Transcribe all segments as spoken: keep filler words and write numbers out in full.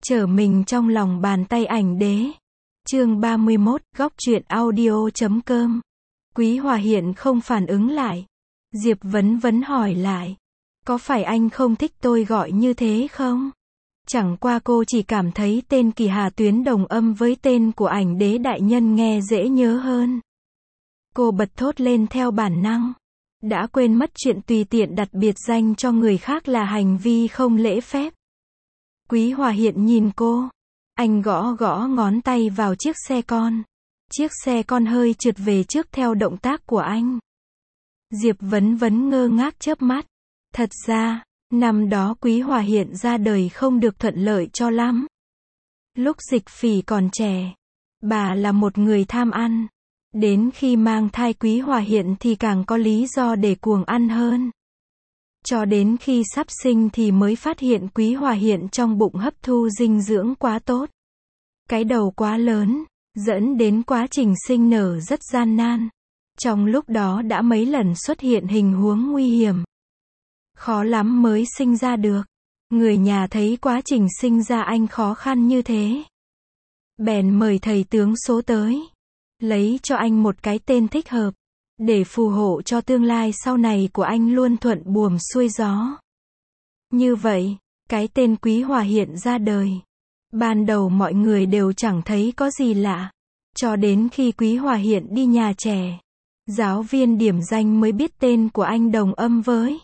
Trở mình trong lòng bàn tay ảnh đế. Chương ba mươi mốt, góc truyện audio chấm com. Quý Hòa Hiện không phản ứng lại. Diệp Vấn Vấn hỏi lại. Có phải anh không thích tôi gọi như thế không? Chẳng qua cô chỉ cảm thấy tên Kỳ Hà Tuyến đồng âm với tên của ảnh đế đại nhân nghe dễ nhớ hơn. Cô bật thốt lên theo bản năng. Đã quên mất chuyện tùy tiện đặt biệt danh cho người khác là hành vi không lễ phép. Quý Hòa Hiện nhìn cô. Anh gõ gõ ngón tay vào chiếc xe con. Chiếc xe con hơi trượt về trước theo động tác của anh. Diệp Vấn Vấn ngơ ngác chớp mắt. Thật ra, năm đó Quý Hòa Hiện ra đời không được thuận lợi cho lắm. Lúc Dịch Phỉ còn trẻ, bà là một người tham ăn. Đến khi mang thai Quý Hòa Hiện thì càng có lý do để cuồng ăn hơn. Cho đến khi sắp sinh thì mới phát hiện Quý Hòa Hiện trong bụng hấp thu dinh dưỡng quá tốt. Cái đầu quá lớn, dẫn đến quá trình sinh nở rất gian nan. Trong lúc đó đã mấy lần xuất hiện hình huống nguy hiểm. Khó lắm mới sinh ra được. Người nhà thấy quá trình sinh ra anh khó khăn như thế. Bèn mời thầy tướng số tới. Lấy cho anh một cái tên thích hợp. Để phù hộ cho tương lai sau này của anh luôn thuận buồm xuôi gió. Như vậy, cái tên Quý Hòa Hiện ra đời. Ban đầu mọi người đều chẳng thấy có gì lạ. Cho đến khi Quý Hòa Hiện đi nhà trẻ, giáo viên điểm danh mới biết tên của anh đồng âm với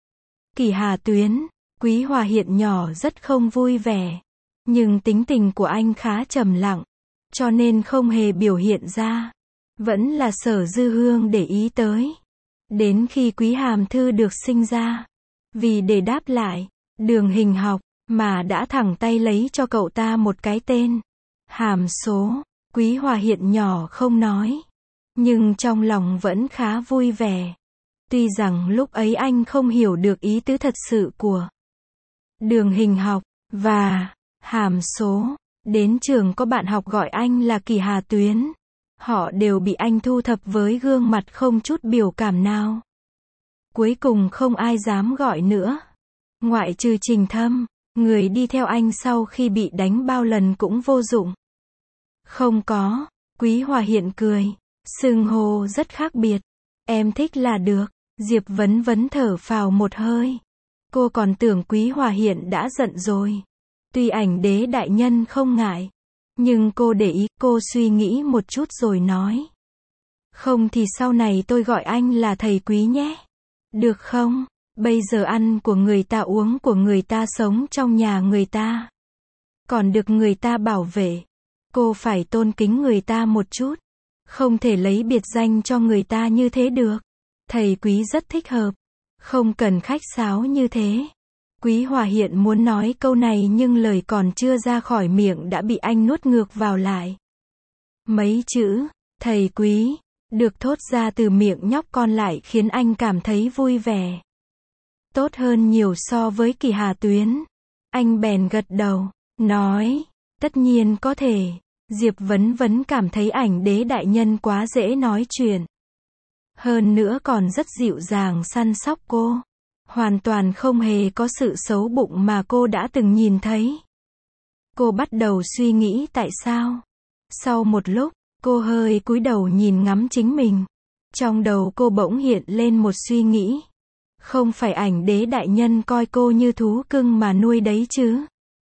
Kỳ Hà Tuyến. Quý Hòa Hiện nhỏ rất không vui vẻ. Nhưng tính tình của anh khá trầm lặng. Cho nên không hề biểu hiện ra. Vẫn là Sở Dư Hương để ý tới. Đến khi Quý Hàm Thư được sinh ra, vì để đáp lại Đường Hình Học, mà đã thẳng tay lấy cho cậu ta một cái tên Hàm Số. Quý Hòa Hiện nhỏ không nói, nhưng trong lòng vẫn khá vui vẻ. Tuy rằng lúc ấy anh không hiểu được ý tứ thật sự của Đường Hình Học và Hàm Số. Đến trường có bạn học gọi anh là Kỳ Hà Tuyến. Họ đều bị anh thu thập với gương mặt không chút biểu cảm nào. Cuối cùng không ai dám gọi nữa. Ngoại trừ Trình Thâm, người đi theo anh sau khi bị đánh bao lần cũng vô dụng. Không có, Quý Hòa Hiện cười. Xưng hô rất khác biệt. Em thích là được. Diệp Vấn Vấn thở phào một hơi. Cô còn tưởng Quý Hòa Hiện đã giận rồi. Tuy ảnh đế đại nhân không ngại. Nhưng cô để ý, cô suy nghĩ một chút rồi nói. Không thì sau này tôi gọi anh là thầy Quý nhé. Được không? Bây giờ ăn của người ta, uống của người ta, sống trong nhà người ta. Còn được người ta bảo vệ. Cô phải tôn kính người ta một chút. Không thể lấy biệt danh cho người ta như thế được. Thầy Quý rất thích hợp. Không cần khách sáo như thế. Quý Hòa Hiện muốn nói câu này nhưng lời còn chưa ra khỏi miệng đã bị anh nuốt ngược vào lại. Mấy chữ, thầy Quý, được thốt ra từ miệng nhóc con lại khiến anh cảm thấy vui vẻ. Tốt hơn nhiều so với Kỳ Hà Tuyến. Anh bèn gật đầu, nói, tất nhiên có thể. Diệp Vấn Vấn cảm thấy ảnh đế đại nhân quá dễ nói chuyện. Hơn nữa còn rất dịu dàng săn sóc cô. Hoàn toàn không hề có sự xấu bụng mà cô đã từng nhìn thấy. Cô bắt đầu suy nghĩ tại sao. Sau một lúc, cô hơi cúi đầu nhìn ngắm chính mình. Trong đầu cô bỗng hiện lên một suy nghĩ. Không phải ảnh đế đại nhân coi cô như thú cưng mà nuôi đấy chứ.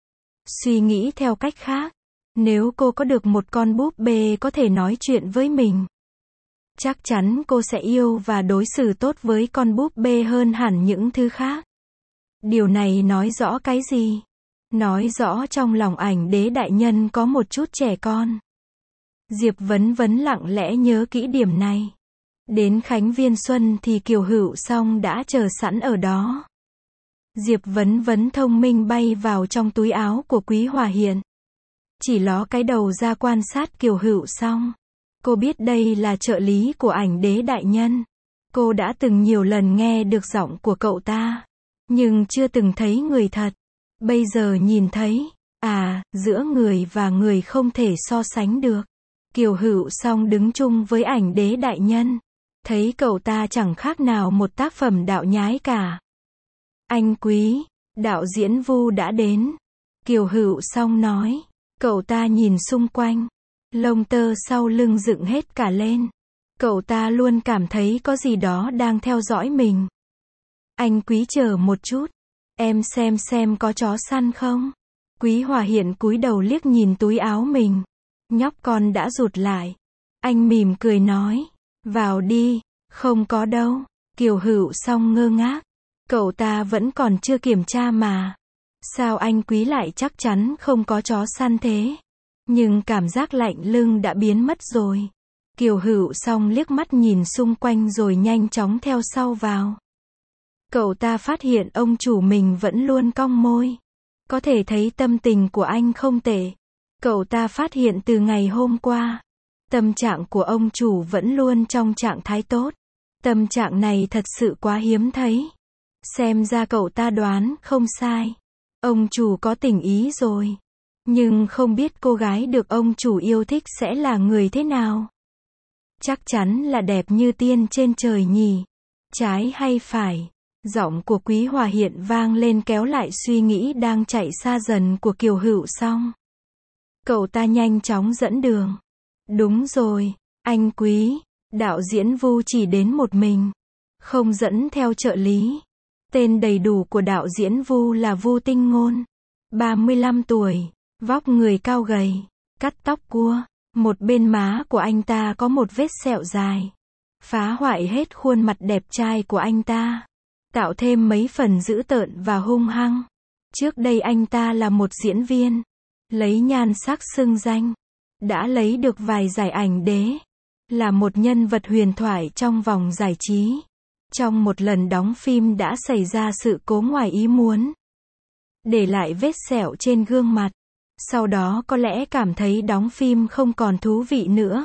Suy nghĩ theo cách khác. Nếu cô có được một con búp bê có thể nói chuyện với mình, chắc chắn cô sẽ yêu và đối xử tốt với con búp bê hơn hẳn những thứ khác. Điều này nói rõ cái gì? Nói rõ trong lòng ảnh đế đại nhân có một chút trẻ con. Diệp Vấn Vấn lặng lẽ nhớ kỹ điểm này. Đến Khánh Viên Xuân thì Kiều Hữu Song đã chờ sẵn ở đó. Diệp Vấn Vấn thông minh bay vào trong túi áo của Quý Hòa Hiện. Chỉ ló cái đầu ra quan sát Kiều Hữu Song. Cô biết đây là trợ lý của ảnh đế đại nhân. Cô đã từng nhiều lần nghe được giọng của cậu ta, nhưng chưa từng thấy người thật. Bây giờ nhìn thấy, à, giữa người và người không thể so sánh được. Kiều Hữu Song đứng chung với ảnh đế đại nhân. Thấy cậu ta chẳng khác nào một tác phẩm đạo nhái cả. Anh Quý, đạo diễn Vu đã đến. Kiều Hữu Song nói. Cậu ta nhìn xung quanh. Lông tơ sau lưng dựng hết cả lên. Cậu ta luôn cảm thấy có gì đó đang theo dõi mình. Anh Quý chờ một chút. Em xem xem có chó săn không? Quý Hòa Hiện cúi đầu liếc nhìn túi áo mình. Nhóc con đã rụt lại. Anh mỉm cười nói. Vào đi. Không có đâu. Kiều Hữu Song ngơ ngác. Cậu ta vẫn còn chưa kiểm tra mà. Sao anh Quý lại chắc chắn không có chó săn thế? Nhưng cảm giác lạnh lưng đã biến mất rồi. Kiều Hữu Song liếc mắt nhìn xung quanh rồi nhanh chóng theo sau vào. Cậu ta phát hiện ông chủ mình vẫn luôn cong môi. Có thể thấy tâm tình của anh không tệ. Cậu ta phát hiện từ ngày hôm qua, tâm trạng của ông chủ vẫn luôn trong trạng thái tốt. Tâm trạng này thật sự quá hiếm thấy. Xem ra cậu ta đoán không sai. Ông chủ có tình ý rồi. Nhưng không biết cô gái được ông chủ yêu thích sẽ là người thế nào. Chắc chắn là đẹp như tiên trên trời nhỉ. Trái hay phải? Giọng của Quý Hòa Hiện vang lên kéo lại suy nghĩ đang chạy xa dần của Kiều Hữu Song. Cậu ta nhanh chóng dẫn đường. Đúng rồi, anh Quý. Đạo diễn Vu chỉ đến một mình. Không dẫn theo trợ lý. Tên đầy đủ của đạo diễn Vu là Vu Tinh Ngôn. ba mươi lăm tuổi. Vóc người cao gầy. Cắt tóc cua. Một bên má của anh ta có một vết sẹo dài. Phá hoại hết khuôn mặt đẹp trai của anh ta. Tạo thêm mấy phần dữ tợn và hung hăng. Trước đây anh ta là một diễn viên. Lấy nhan sắc xưng danh. Đã lấy được vài giải ảnh đế. Là một nhân vật huyền thoại trong vòng giải trí. Trong một lần đóng phim đã xảy ra sự cố ngoài ý muốn. Để lại vết sẹo trên gương mặt. Sau đó có lẽ cảm thấy đóng phim không còn thú vị nữa.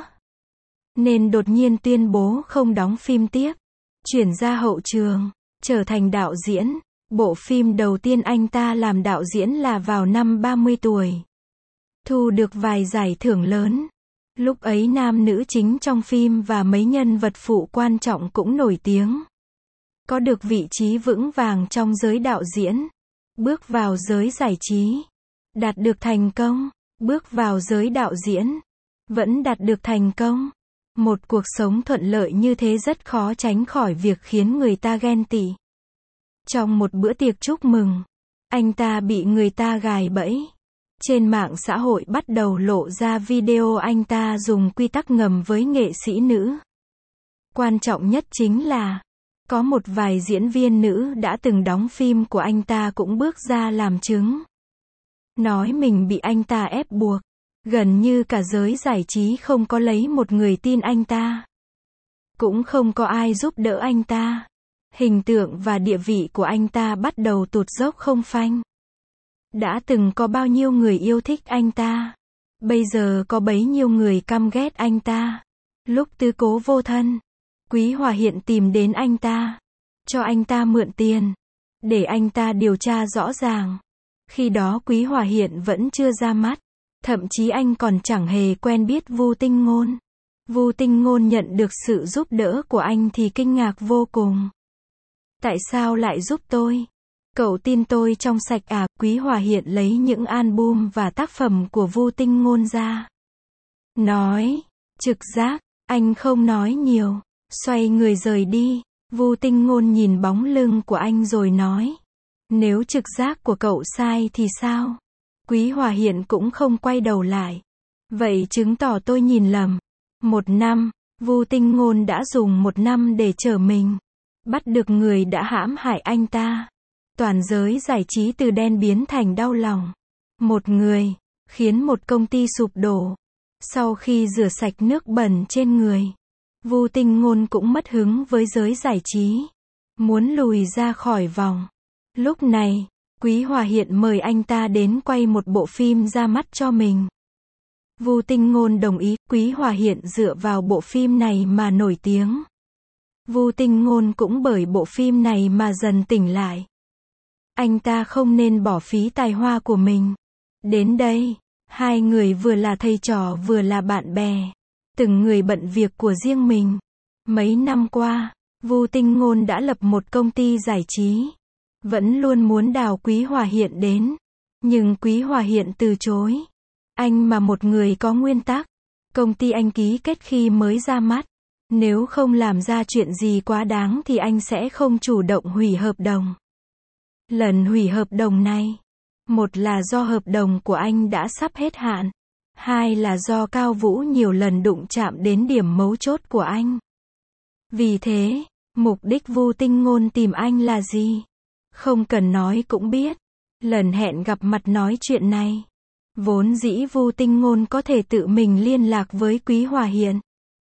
Nên đột nhiên tuyên bố không đóng phim tiếp. Chuyển ra hậu trường. Trở thành đạo diễn. Bộ phim đầu tiên anh ta làm đạo diễn là vào năm ba mươi tuổi. Thu được vài giải thưởng lớn. Lúc ấy nam nữ chính trong phim và mấy nhân vật phụ quan trọng cũng nổi tiếng. Có được vị trí vững vàng trong giới đạo diễn. Bước vào giới giải trí. Đạt được thành công. Bước vào giới đạo diễn. Vẫn đạt được thành công. Một cuộc sống thuận lợi như thế rất khó tránh khỏi việc khiến người ta ghen tị. Trong một bữa tiệc chúc mừng, anh ta bị người ta gài bẫy. Trên mạng xã hội bắt đầu lộ ra video anh ta dùng quy tắc ngầm với nghệ sĩ nữ. Quan trọng nhất chính là, có một vài diễn viên nữ đã từng đóng phim của anh ta cũng bước ra làm chứng. Nói mình bị anh ta ép buộc. Gần như cả giới giải trí không có lấy một người tin anh ta. Cũng không có ai giúp đỡ anh ta. Hình tượng và địa vị của anh ta bắt đầu tụt dốc không phanh. Đã từng có bao nhiêu người yêu thích anh ta. Bây giờ có bấy nhiêu người căm ghét anh ta. Lúc tứ cố vô thân, Quý Hòa Hiện tìm đến anh ta. Cho anh ta mượn tiền. Để anh ta điều tra rõ ràng. Khi đó Quý Hòa Hiện vẫn chưa ra mắt. Thậm chí anh còn chẳng hề quen biết Vu Tinh Ngôn. Vu Tinh Ngôn nhận được sự giúp đỡ của anh thì kinh ngạc vô cùng. Tại sao lại giúp tôi? Cậu tin tôi trong sạch à? Quý Hòa Hiện lấy những album và tác phẩm của Vu Tinh Ngôn ra. Nói, trực giác, anh không nói nhiều. Xoay người rời đi. Vu Tinh Ngôn nhìn bóng lưng của anh rồi nói. Nếu trực giác của cậu sai thì sao? Quý Hòa Hiện cũng không quay đầu lại. Vậy chứng tỏ tôi nhìn lầm. Một năm, Vu Tinh Ngôn đã dùng một năm để trở mình. Bắt được người đã hãm hại anh ta. Toàn giới giải trí từ đen biến thành đau lòng. Một người, khiến một công ty sụp đổ. Sau khi rửa sạch nước bẩn trên người, Vu Tinh Ngôn cũng mất hứng với giới giải trí. Muốn lùi ra khỏi vòng. Lúc này, Quý Hòa Hiện mời anh ta đến quay một bộ phim ra mắt cho mình. Vu Tinh Ngôn đồng ý. Quý Hòa Hiện dựa vào bộ phim này mà nổi tiếng. Vu Tinh Ngôn cũng bởi bộ phim này mà dần tỉnh lại. Anh ta không nên bỏ phí tài hoa của mình. Đến đây, hai người vừa là thầy trò vừa là bạn bè. Từng người bận việc của riêng mình. Mấy năm qua, Vu Tinh Ngôn đã lập một công ty giải trí. Vẫn luôn muốn đào Quý Hòa Hiện đến. Nhưng Quý Hòa Hiện từ chối. Anh mà một người có nguyên tắc. Công ty anh ký kết khi mới ra mắt. Nếu không làm ra chuyện gì quá đáng thì anh sẽ không chủ động hủy hợp đồng. Lần hủy hợp đồng này, một là do hợp đồng của anh đã sắp hết hạn. Hai là do Cao Vũ nhiều lần đụng chạm đến điểm mấu chốt của anh. Vì thế, mục đích Vu Tinh Ngôn tìm anh là gì? Không cần nói cũng biết. Lần hẹn gặp mặt nói chuyện này, vốn dĩ Vu Tinh Ngôn có thể tự mình liên lạc với Quý Hòa Hiện.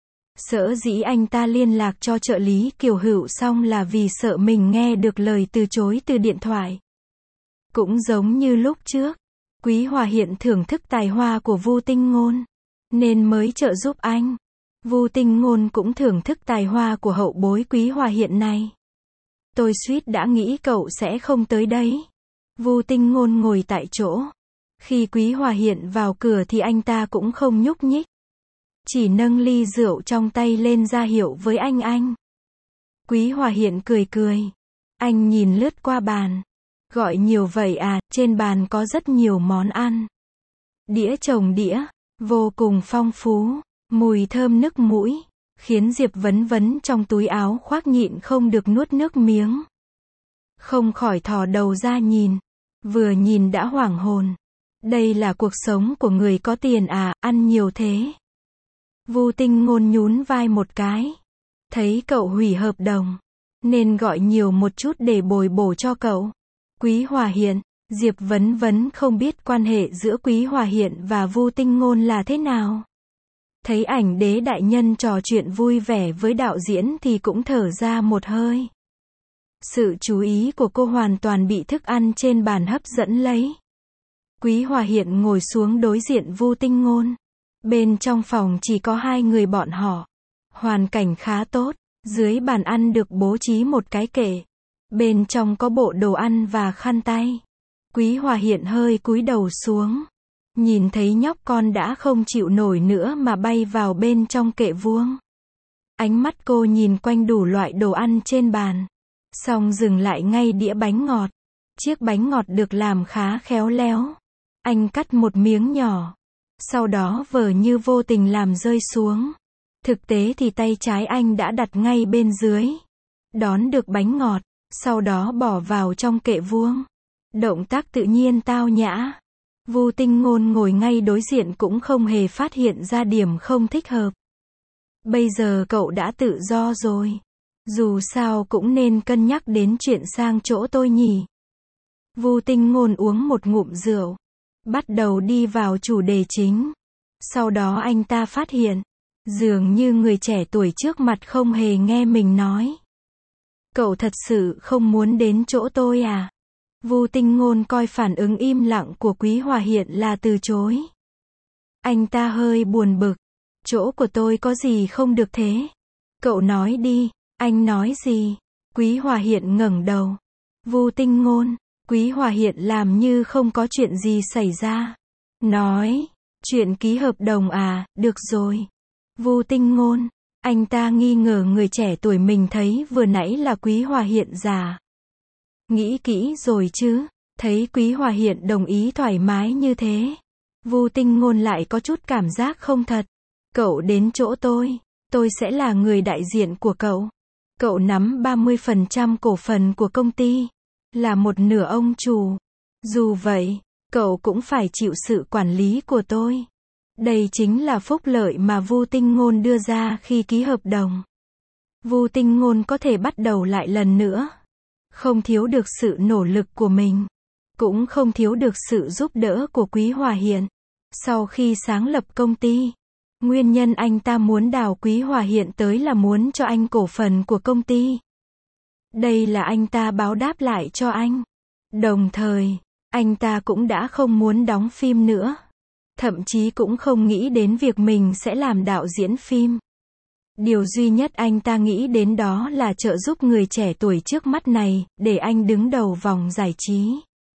Sở dĩ anh ta liên lạc cho trợ lý Kiều Hữu xong là vì sợ mình nghe được lời từ chối từ điện thoại. Cũng giống như lúc trước, Quý Hòa Hiện thưởng thức tài hoa của Vu Tinh Ngôn, nên mới trợ giúp anh. Vu Tinh Ngôn cũng thưởng thức tài hoa của hậu bối Quý Hòa Hiện này. Tôi suýt đã nghĩ cậu sẽ không tới đấy. Vu Tinh Ngôn ngồi tại chỗ. Khi Quý Hòa Hiện vào cửa thì anh ta cũng không nhúc nhích. Chỉ nâng ly rượu trong tay lên ra hiệu với anh anh. Quý Hòa Hiện cười cười. Anh nhìn lướt qua bàn. Gọi nhiều vậy à, trên bàn có rất nhiều món ăn. Đĩa chồng đĩa, vô cùng phong phú, mùi thơm nức mũi, khiến Diệp Vấn Vấn trong túi áo khoác nhịn không được nuốt nước miếng. Không khỏi thò đầu ra nhìn, vừa nhìn đã hoảng hồn. Đây là cuộc sống của người có tiền à, ăn nhiều thế. Vu Tinh Ngôn nhún vai một cái. Thấy cậu hủy hợp đồng, nên gọi nhiều một chút để bồi bổ cho cậu. Quý Hòa Hiện, Diệp Vấn Vấn không biết quan hệ giữa Quý Hòa Hiện và Vu Tinh Ngôn là thế nào. Thấy ảnh đế đại nhân trò chuyện vui vẻ với đạo diễn thì cũng thở ra một hơi. Sự chú ý của cô hoàn toàn bị thức ăn trên bàn hấp dẫn lấy. Quý Hòa Hiện ngồi xuống đối diện Vu Tinh Ngôn. Bên trong phòng chỉ có hai người bọn họ. Hoàn cảnh khá tốt, dưới bàn ăn được bố trí một cái kệ. Bên trong có bộ đồ ăn và khăn tay. Quý Hòa Hiện hơi cúi đầu xuống. Nhìn thấy nhóc con đã không chịu nổi nữa mà bay vào bên trong kệ vuông. Ánh mắt cô nhìn quanh đủ loại đồ ăn trên bàn. Xong dừng lại ngay đĩa bánh ngọt. Chiếc bánh ngọt được làm khá khéo léo. Anh cắt một miếng nhỏ. Sau đó vờ như vô tình làm rơi xuống. Thực tế thì tay trái anh đã đặt ngay bên dưới. Đón được bánh ngọt. Sau đó bỏ vào trong kệ vuông. Động tác tự nhiên tao nhã. Vu Tinh Ngôn ngồi ngay đối diện cũng không hề phát hiện ra điểm không thích hợp. Bây giờ cậu đã tự do rồi. Dù sao cũng nên cân nhắc đến chuyện sang chỗ tôi nhỉ. Vu Tinh Ngôn uống một ngụm rượu. Bắt đầu đi vào chủ đề chính. Sau đó anh ta phát hiện. Dường như người trẻ tuổi trước mặt không hề nghe mình nói. Cậu thật sự không muốn đến chỗ tôi à? Vu Tinh Ngôn coi phản ứng im lặng của Quý Hòa Hiện là từ chối. Anh ta hơi buồn bực. Chỗ của tôi có gì không được thế? Cậu nói đi. Anh nói gì? Quý Hòa Hiện ngẩng đầu. Vu Tinh Ngôn. Quý Hòa Hiện làm như không có chuyện gì xảy ra. Nói. Chuyện ký hợp đồng à, được rồi. Vu Tinh Ngôn. Anh ta nghi ngờ người trẻ tuổi mình thấy vừa nãy là Quý Hòa Hiện già. Nghĩ kỹ rồi chứ, thấy Quý Hòa Hiện đồng ý thoải mái như thế. Vu Tinh Ngôn lại có chút cảm giác không thật. Cậu đến chỗ tôi, tôi sẽ là người đại diện của cậu. Cậu nắm ba mươi phần trăm cổ phần của công ty, là một nửa ông chủ. Dù vậy, cậu cũng phải chịu sự quản lý của tôi. Đây chính là phúc lợi mà Vu Tinh Ngôn đưa ra khi ký hợp đồng. Vu Tinh Ngôn có thể bắt đầu lại lần nữa. Không thiếu được sự nỗ lực của mình. Cũng không thiếu được sự giúp đỡ của Quý Hòa Hiện. Sau khi sáng lập công ty, nguyên nhân anh ta muốn đào Quý Hòa Hiện tới là muốn cho anh cổ phần của công ty. Đây là anh ta báo đáp lại cho anh. Đồng thời, anh ta cũng đã không muốn đóng phim nữa. Thậm chí cũng không nghĩ đến việc mình sẽ làm đạo diễn phim. Điều duy nhất anh ta nghĩ đến đó là trợ giúp người trẻ tuổi trước mắt này, để anh đứng đầu vòng giải trí.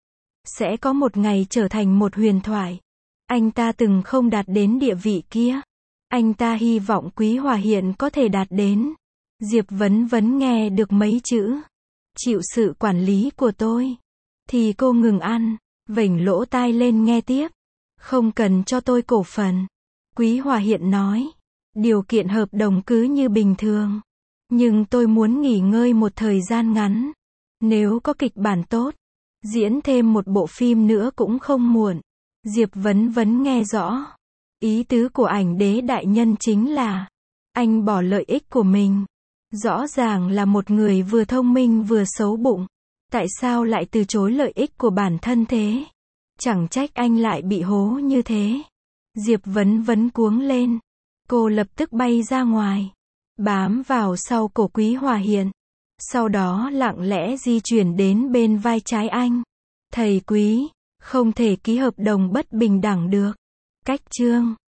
Sẽ có một ngày trở thành một huyền thoại. Anh ta từng không đạt đến địa vị kia. Anh ta hy vọng Quý Hòa Hiện có thể đạt đến. Diệp Vấn Vấn nghe được mấy chữ. Chịu sự quản lý của tôi. Thì cô ngừng ăn. vểnh lỗ tai lên nghe tiếp. Không cần cho tôi cổ phần. Quý Hòa Hiện nói. Điều kiện hợp đồng cứ như bình thường. Nhưng tôi muốn nghỉ ngơi một thời gian ngắn. Nếu có kịch bản tốt, diễn thêm một bộ phim nữa cũng không muộn. Diệp Vấn Vấn nghe rõ. Ý tứ của ảnh đế đại nhân chính là, anh bỏ lợi ích của mình. Rõ ràng là một người vừa thông minh vừa xấu bụng. Tại sao lại từ chối lợi ích của bản thân thế? Chẳng trách anh lại bị hố như thế. Diệp Vấn Vấn cuống lên. Cô lập tức bay ra ngoài, bám vào sau cổ Quý Hòa Hiện. Sau đó lặng lẽ di chuyển đến bên vai trái anh. Thầy Quý, không thể ký hợp đồng bất bình đẳng được. Cách chương